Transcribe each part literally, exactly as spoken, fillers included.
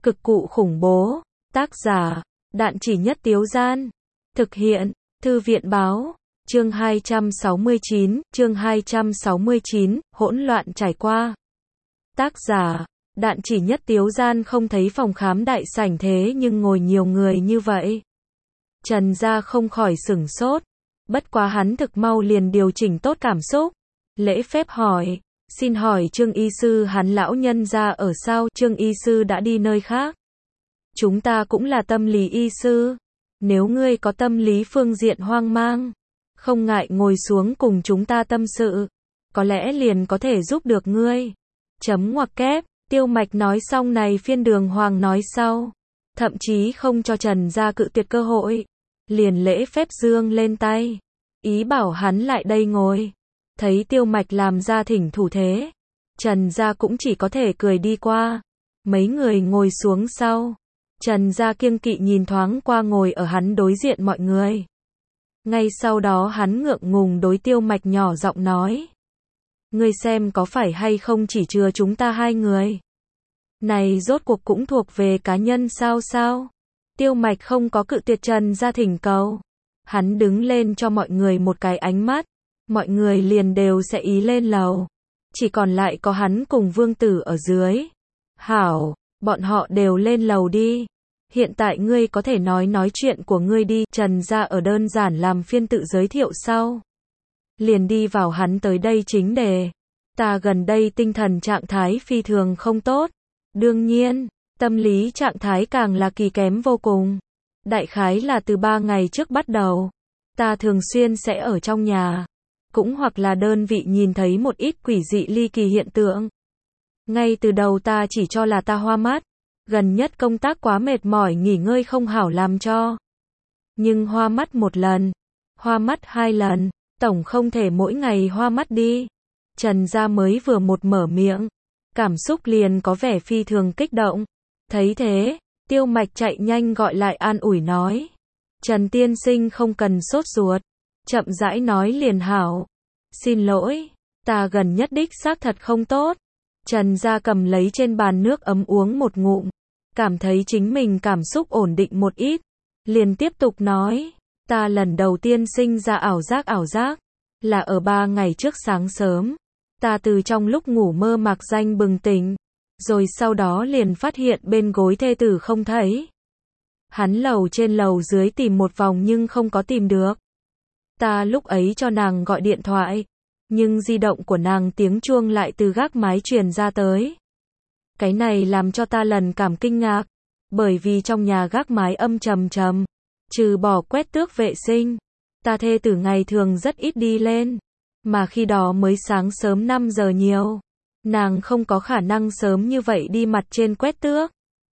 Cực cụ khủng bố. Tác giả, Đạn Chỉ Nhất Tiếu Gian. Thực hiện, Thư viện báo. Chương hai trăm sáu mươi chín, chương hai trăm sáu mươi chín, hỗn loạn trải qua. Tác giả, Đạn Chỉ Nhất Tiếu Gian không thấy phòng khám đại sảnh thế nhưng ngồi nhiều người như vậy. Trần Gia không khỏi sửng sốt. Bất quá hắn thực mau liền điều chỉnh tốt cảm xúc. Lễ phép hỏi, xin hỏi Trương y sư hắn lão nhân gia ở sao? Trương y sư đã đi nơi khác. Chúng ta cũng là tâm lý y sư. Nếu ngươi có tâm lý phương diện hoang mang, không ngại ngồi xuống cùng chúng ta tâm sự. Có lẽ liền có thể giúp được ngươi. Chấm ngoặc kép, Tiêu Mạch nói xong này phiên Đường Hoàng nói sau. Thậm chí không cho Trần Gia cự tuyệt cơ hội. Liền lễ phép dương lên tay. Ý bảo hắn lại đây ngồi. Thấy Tiêu Mạch làm ra thỉnh thủ thế. Trần Gia cũng chỉ có thể cười đi qua. Mấy người ngồi xuống sau. Trần Gia kiêng kỵ nhìn thoáng qua ngồi ở hắn đối diện mọi người. Ngay sau đó hắn ngượng ngùng đối Tiêu Mạch nhỏ giọng nói. Ngươi xem có phải hay không chỉ chừa chúng ta hai người. Này rốt cuộc cũng thuộc về cá nhân sao sao. Tiêu Mạch không có cự tuyệt Trần Gia thỉnh cầu. Hắn đứng lên cho mọi người một cái ánh mắt. Mọi người liền đều sẽ ý lên lầu. Chỉ còn lại có hắn cùng Vương Tử ở dưới. Hảo, bọn họ đều lên lầu đi. Hiện tại ngươi có thể nói nói chuyện của ngươi đi. Trần Gia ở đơn giản làm phiên tự giới thiệu sau. Liền đi vào hắn tới đây chính đề. Ta gần đây tinh thần trạng thái phi thường không tốt. Đương nhiên, tâm lý trạng thái càng là kỳ kém vô cùng. Đại khái là từ ba ngày trước bắt đầu. Ta thường xuyên sẽ ở trong nhà. Cũng hoặc là đơn vị nhìn thấy một ít quỷ dị ly kỳ hiện tượng. Ngay từ đầu ta chỉ cho là ta hoa mắt. Gần nhất công tác quá mệt mỏi nghỉ ngơi không hảo làm cho. Nhưng hoa mắt một lần. Hoa mắt hai lần. Tổng không thể mỗi ngày hoa mắt đi. Trần Gia mới vừa một mở miệng. Cảm xúc liền có vẻ phi thường kích động. Thấy thế, Tiêu Mạch chạy nhanh gọi lại an ủi nói. Trần tiên sinh không cần sốt ruột. Chậm rãi nói liền hảo. Xin lỗi, ta gần nhất đích xác thật không tốt. Trần Gia cầm lấy trên bàn nước ấm uống một ngụm. Cảm thấy chính mình cảm xúc ổn định một ít. Liền tiếp tục nói. Ta lần đầu tiên sinh ra ảo giác ảo giác. Là ở ba ngày trước sáng sớm. Ta từ trong lúc ngủ mơ mạc danh bừng tỉnh. Rồi sau đó liền phát hiện bên gối thê tử không thấy. Hắn lầu trên lầu dưới tìm một vòng nhưng không có tìm được. Ta lúc ấy cho nàng gọi điện thoại. Nhưng di động của nàng tiếng chuông lại từ gác mái truyền ra tới. Cái này làm cho ta lần cảm kinh ngạc. Bởi vì trong nhà gác mái âm trầm trầm. Trừ bỏ quét tước vệ sinh. Ta thê tử ngày thường rất ít đi lên. Mà khi đó mới sáng sớm năm giờ nhiều. Nàng không có khả năng sớm như vậy đi mặt trên quét tước.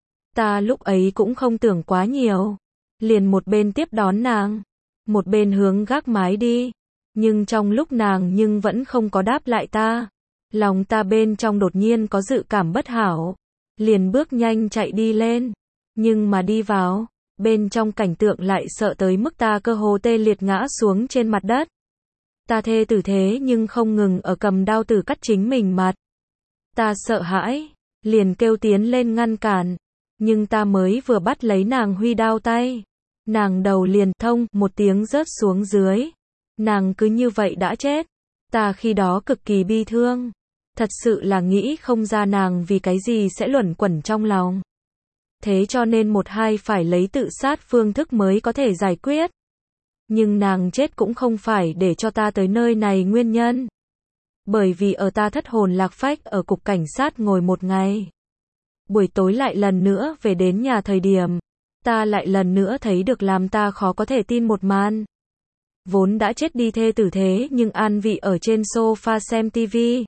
Ta lúc ấy cũng không tưởng quá nhiều. Liền một bên tiếp đón nàng. Một bên hướng gác mái đi. Nhưng trong lúc nàng nhưng vẫn không có đáp lại ta. Lòng ta bên trong đột nhiên có dự cảm bất hảo. Liền bước nhanh chạy đi lên. Nhưng mà đi vào. Bên trong cảnh tượng lại sợ tới mức ta cơ hồ tê liệt ngã xuống trên mặt đất. Ta thê tử thế nhưng không ngừng ở cầm đao tử cắt chính mình mặt. Ta sợ hãi. Liền kêu tiến lên ngăn cản. Nhưng ta mới vừa bắt lấy nàng huy đao tay. Nàng đầu liền thông một tiếng rớt xuống dưới. Nàng cứ như vậy đã chết. Ta khi đó cực kỳ bi thương. Thật sự là nghĩ không ra nàng vì cái gì sẽ luẩn quẩn trong lòng. Thế cho nên một hai phải lấy tự sát phương thức mới có thể giải quyết. Nhưng nàng chết cũng không phải để cho ta tới nơi này nguyên nhân. Bởi vì ở ta thất hồn lạc phách ở cục cảnh sát ngồi một ngày. Buổi tối lại lần nữa về đến nhà thời điểm. Ta lại lần nữa thấy được làm ta khó có thể tin một màn. Vốn đã chết đi thê tử thế nhưng an vị ở trên sofa xem tivi.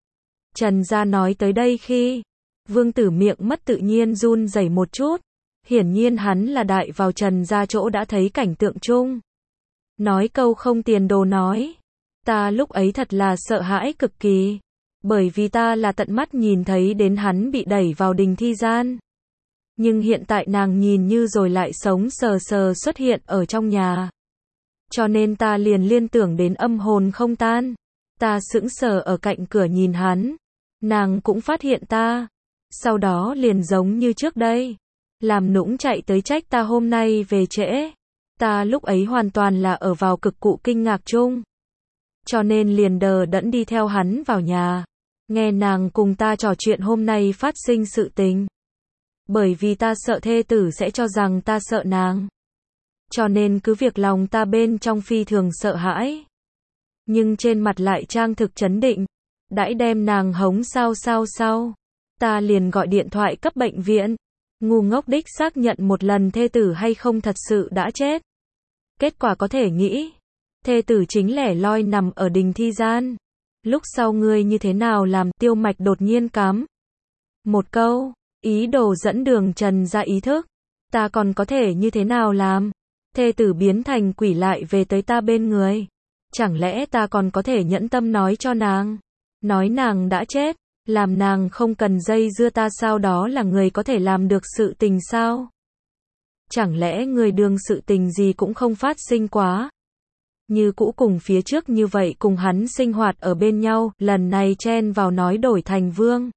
Trần Gia nói tới đây khi. Vương Tử miệng mất tự nhiên run rẩy một chút. Hiển nhiên hắn là đại vào Trần Gia chỗ đã thấy cảnh tượng chung. Nói câu không tiền đồ nói. Ta lúc ấy thật là sợ hãi cực kỳ. Bởi vì ta là tận mắt nhìn thấy đến hắn bị đẩy vào đình thi gian. Nhưng hiện tại nàng nhìn như rồi lại sống sờ sờ xuất hiện ở trong nhà. Cho nên ta liền liên tưởng đến âm hồn không tan. Ta sững sờ ở cạnh cửa nhìn hắn. Nàng cũng phát hiện ta. sau đó liền giống như trước đây, làm nũng chạy tới trách ta hôm nay về trễ. Ta lúc ấy hoàn toàn là ở vào cực cụ kinh ngạc chung, cho nên liền đờ đẫn đi theo hắn vào nhà, nghe nàng cùng ta trò chuyện hôm nay phát sinh sự tình. Bởi vì ta sợ thê tử sẽ cho rằng ta sợ nàng, cho nên cứ việc lòng ta bên trong phi thường sợ hãi, nhưng trên mặt lại trang thực trấn định. Đãi đem nàng hống sao sao sao, ta liền gọi điện thoại cấp bệnh viện, ngu ngốc đích xác nhận một lần thê tử hay không thật sự đã chết. Kết quả có thể nghĩ, thê tử chính lẻ loi nằm ở đình thi gian. Lúc sau ngươi như thế nào làm? Tiêu Mạch đột nhiên cắm một câu, ý đồ dẫn Đường Trần ra ý thức. Ta còn có thể như thế nào làm? Thê tử biến thành quỷ lại về tới ta bên người. Chẳng lẽ ta còn có thể nhẫn tâm nói cho nàng, nói nàng đã chết, làm nàng không cần dây dưa ta sao? Đó là người có thể làm được sự tình sao? Chẳng lẽ người đường sự tình gì cũng không phát sinh quá? Như cũ cùng phía trước như vậy cùng hắn sinh hoạt ở bên nhau, lần này chen vào nói đổi thành Vương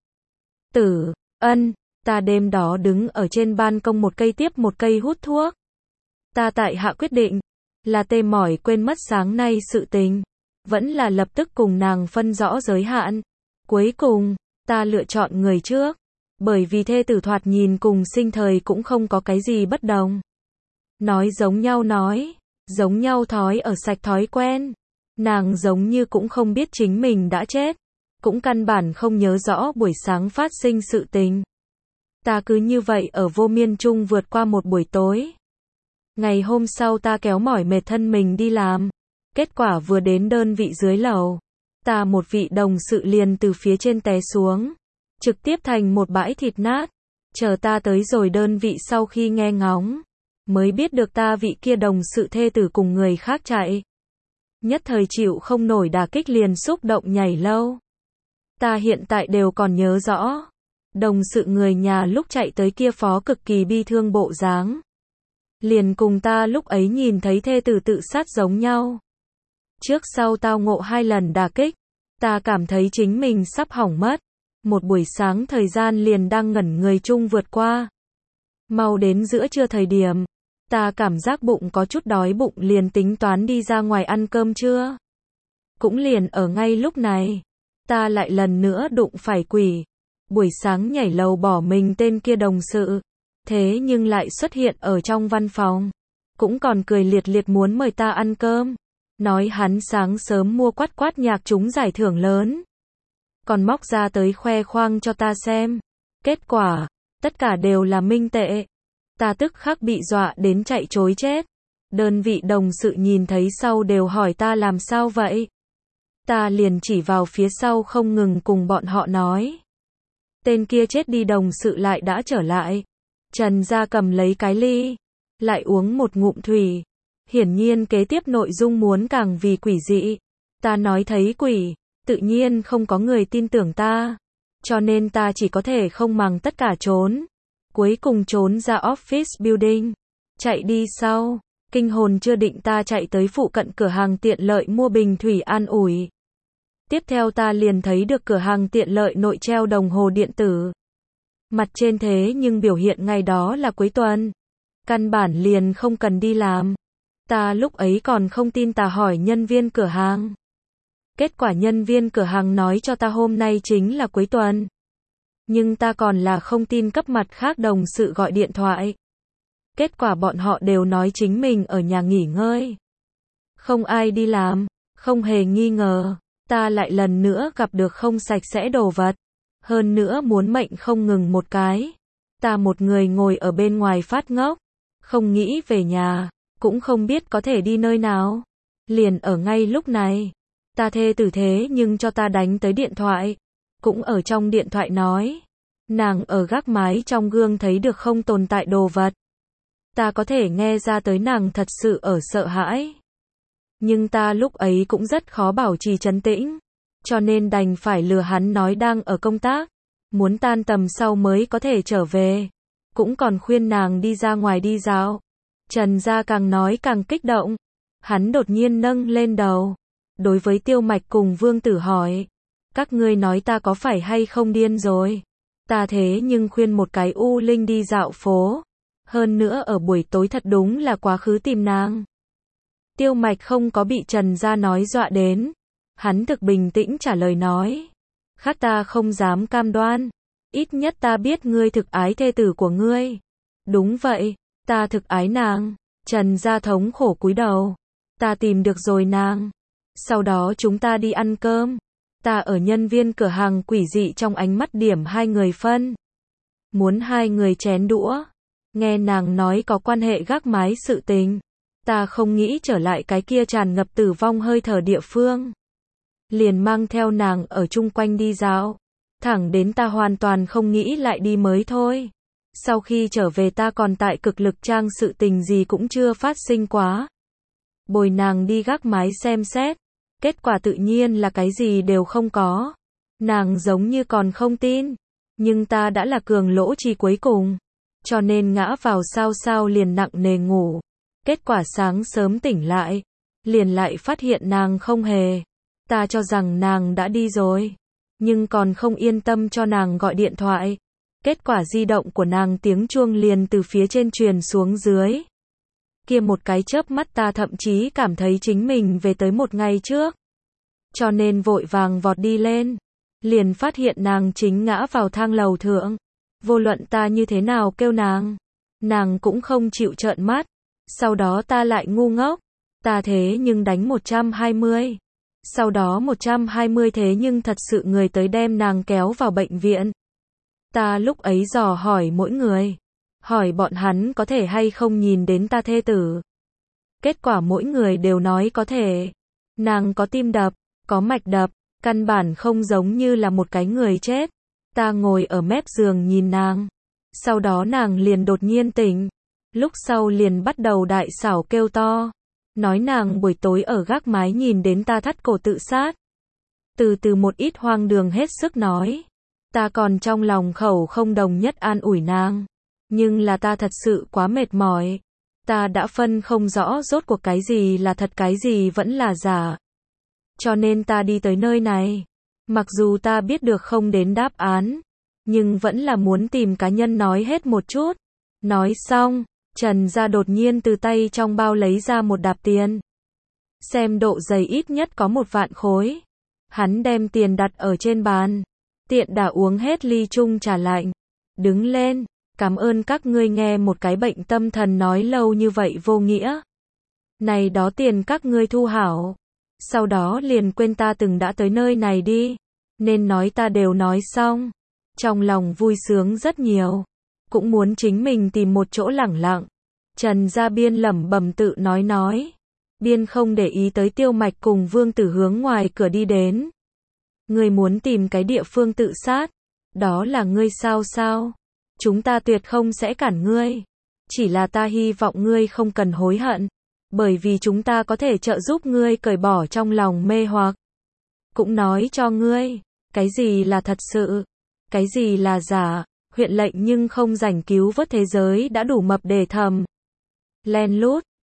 Tử Ân. Ta đêm đó đứng ở trên ban công một cây tiếp một cây hút thuốc. Ta tại hạ quyết định, là tê mỏi quên mất sáng nay sự tình, vẫn là lập tức cùng nàng phân rõ giới hạn. Cuối cùng, ta lựa chọn người trước, bởi vì thê tử thoạt nhìn cùng sinh thời cũng không có cái gì bất đồng. Nói giống nhau nói, giống nhau thói ở sạch thói quen. Nàng giống như cũng không biết chính mình đã chết, cũng căn bản không nhớ rõ buổi sáng phát sinh sự tình. Ta cứ như vậy ở vô miên chung vượt qua một buổi tối. Ngày hôm sau ta kéo mỏi mệt thân mình đi làm. Kết quả vừa đến đơn vị dưới lầu, ta một vị đồng sự liền từ phía trên té xuống, trực tiếp thành một bãi thịt nát. Chờ ta tới rồi đơn vị sau khi nghe ngóng, mới biết được ta vị kia đồng sự thê tử cùng người khác chạy. Nhất thời chịu không nổi đả kích liền xúc động nhảy lâu. Ta hiện tại đều còn nhớ rõ, đồng sự người nhà lúc chạy tới kia phó cực kỳ bi thương bộ dáng. Liền cùng ta lúc ấy nhìn thấy thê tử tự sát giống nhau. Trước sau tao ngộ hai lần đả kích, ta cảm thấy chính mình sắp hỏng mất. Một buổi sáng thời gian liền đang ngẩn người chung vượt qua. Mau đến giữa trưa thời điểm, ta cảm giác bụng có chút đói bụng liền tính toán đi ra ngoài ăn cơm trưa. Cũng liền ở ngay lúc này, ta lại lần nữa đụng phải quỷ. Buổi sáng nhảy lầu bỏ mình tên kia đồng sự, thế nhưng lại xuất hiện ở trong văn phòng, cũng còn cười liệt liệt muốn mời ta ăn cơm, nói hắn sáng sớm mua quát quát nhạc trúng giải thưởng lớn, còn móc ra tới khoe khoang cho ta xem. Kết quả, tất cả đều là minh tệ. Ta tức khắc bị dọa đến chạy trối chết. Đơn vị đồng sự nhìn thấy sau đều hỏi ta làm sao vậy. Ta liền chỉ vào phía sau không ngừng cùng bọn họ nói. Tên kia chết đi đồng sự lại đã trở lại. Trần gia cầm lấy cái ly, lại uống một ngụm thủy. Hiển nhiên kế tiếp nội dung muốn càng vì quỷ dị. Ta nói thấy quỷ, tự nhiên không có người tin tưởng ta. Cho nên ta chỉ có thể không màng tất cả trốn. Cuối cùng trốn ra office building. Chạy đi sau, kinh hồn chưa định ta chạy tới phụ cận cửa hàng tiện lợi mua bình thủy an ủi. Tiếp theo ta liền thấy được cửa hàng tiện lợi nội treo đồng hồ điện tử. Mặt trên thế nhưng biểu hiện ngày đó là cuối tuần. Căn bản liền không cần đi làm. Ta lúc ấy còn không tin ta hỏi nhân viên cửa hàng. Kết quả nhân viên cửa hàng nói cho ta hôm nay chính là cuối tuần. Nhưng ta còn là không tin cấp mặt khác đồng sự gọi điện thoại. Kết quả bọn họ đều nói chính mình ở nhà nghỉ ngơi. Không ai đi làm, không hề nghi ngờ. Ta lại lần nữa gặp được không sạch sẽ đồ vật. Hơn nữa muốn mệnh không ngừng một cái. Ta một người ngồi ở bên ngoài phát ngốc. Không nghĩ về nhà, cũng không biết có thể đi nơi nào. Liền ở ngay lúc này, ta thê tử thế nhưng cho ta đánh tới điện thoại. Cũng ở trong điện thoại nói, nàng ở gác mái trong gương thấy được không tồn tại đồ vật. Ta có thể nghe ra tới nàng thật sự ở sợ hãi. Nhưng ta lúc ấy cũng rất khó bảo trì trấn tĩnh, cho nên đành phải lừa hắn nói đang ở công tác, muốn tan tầm sau mới có thể trở về. Cũng còn khuyên nàng đi ra ngoài đi dạo. Trần gia càng nói càng kích động. Hắn đột nhiên nâng lên đầu, đối với Tiêu Mạch cùng Vương Tử hỏi, các ngươi nói ta có phải hay không điên rồi? Ta thế nhưng khuyên một cái U Linh đi dạo phố. Hơn nữa ở buổi tối thật đúng là quá khứ tìm nàng. Tiêu Mạch không có bị Trần Gia nói dọa đến. Hắn thực bình tĩnh trả lời nói. Khác ta không dám cam đoan. Ít nhất ta biết ngươi thực ái thê tử của ngươi. Đúng vậy, ta thực ái nàng. Trần Gia thống khổ cúi đầu. Ta tìm được rồi nàng. Sau đó chúng ta đi ăn cơm. Ta ở nhân viên cửa hàng quỷ dị trong ánh mắt điểm hai người phân. Muốn hai người chén đũa. Nghe nàng nói có quan hệ gác mái sự tình. Ta không nghĩ trở lại cái kia tràn ngập tử vong hơi thở địa phương. Liền mang theo nàng ở chung quanh đi dạo. Thẳng đến ta hoàn toàn không nghĩ lại đi mới thôi. Sau khi trở về ta còn tại cực lực trang sự tình gì cũng chưa phát sinh quá. Bồi nàng đi gác mái xem xét. Kết quả tự nhiên là cái gì đều không có. Nàng giống như còn không tin. Nhưng ta đã là cường lỗ chi cuối cùng. Cho nên ngã vào sao sao liền nặng nề ngủ. Kết quả sáng sớm tỉnh lại. Liền lại phát hiện nàng không hề. Ta cho rằng nàng đã đi rồi. Nhưng còn không yên tâm cho nàng gọi điện thoại. Kết quả di động của nàng tiếng chuông liền từ phía trên truyền xuống dưới. Kia một cái chớp mắt ta thậm chí cảm thấy chính mình về tới một ngày trước. Cho nên vội vàng vọt đi lên. Liền phát hiện nàng chính ngã vào thang lầu thượng. Vô luận ta như thế nào kêu nàng. Nàng cũng không chịu trợn mắt. Sau đó ta lại ngu ngốc. Ta thế nhưng đánh một trăm hai mươi. Sau đó một trăm hai mươi thế nhưng thật sự người tới đem nàng kéo vào bệnh viện. Ta lúc ấy dò hỏi mỗi người. Hỏi bọn hắn có thể hay không nhìn đến ta thê tử. Kết quả mỗi người đều nói có thể. Nàng có tim đập, có mạch đập, căn bản không giống như là một cái người chết. Ta ngồi ở mép giường nhìn nàng. Sau đó nàng liền đột nhiên tỉnh. Lúc sau liền bắt đầu đại xảo kêu to. Nói nàng buổi tối ở gác mái nhìn đến ta thắt cổ tự sát. Từ từ một ít hoang đường hết sức nói. Ta còn trong lòng khẩu không đồng nhất an ủi nàng. Nhưng là ta thật sự quá mệt mỏi. Ta đã phân không rõ rốt cuộc cái gì là thật cái gì vẫn là giả. Cho nên ta đi tới nơi này. Mặc dù ta biết được không đến đáp án. Nhưng vẫn là muốn tìm cá nhân nói hết một chút. Nói xong, Trần Gia đột nhiên từ tay trong bao lấy ra một đạp tiền. Xem độ dày ít nhất có một vạn khối. Hắn đem tiền đặt ở trên bàn. Tiện đã uống hết ly chung trà lạnh. Đứng lên, cảm ơn các ngươi nghe một cái bệnh tâm thần nói lâu như vậy vô nghĩa. Này đó tiền các ngươi thu hảo. Sau đó liền quên ta từng đã tới nơi này đi. Nên nói ta đều nói xong. Trong lòng vui sướng rất nhiều. Cũng muốn chính mình tìm một chỗ lẳng lặng. Trần Gia biên lẩm bẩm tự nói nói. Biên không để ý tới Tiêu Mạch cùng Vương Tử hướng ngoài cửa đi đến. Ngươi muốn tìm cái địa phương tự sát. Đó là ngươi sao sao? Chúng ta tuyệt không sẽ cản ngươi. Chỉ là ta hy vọng ngươi không cần hối hận. Bởi vì chúng ta có thể trợ giúp ngươi cởi bỏ trong lòng mê hoặc. Cũng nói cho ngươi. Cái gì là thật sự? Cái gì là giả? Huyện lệnh nhưng không rảnh cứu vớt thế giới đã đủ mập để thầm. Len lút.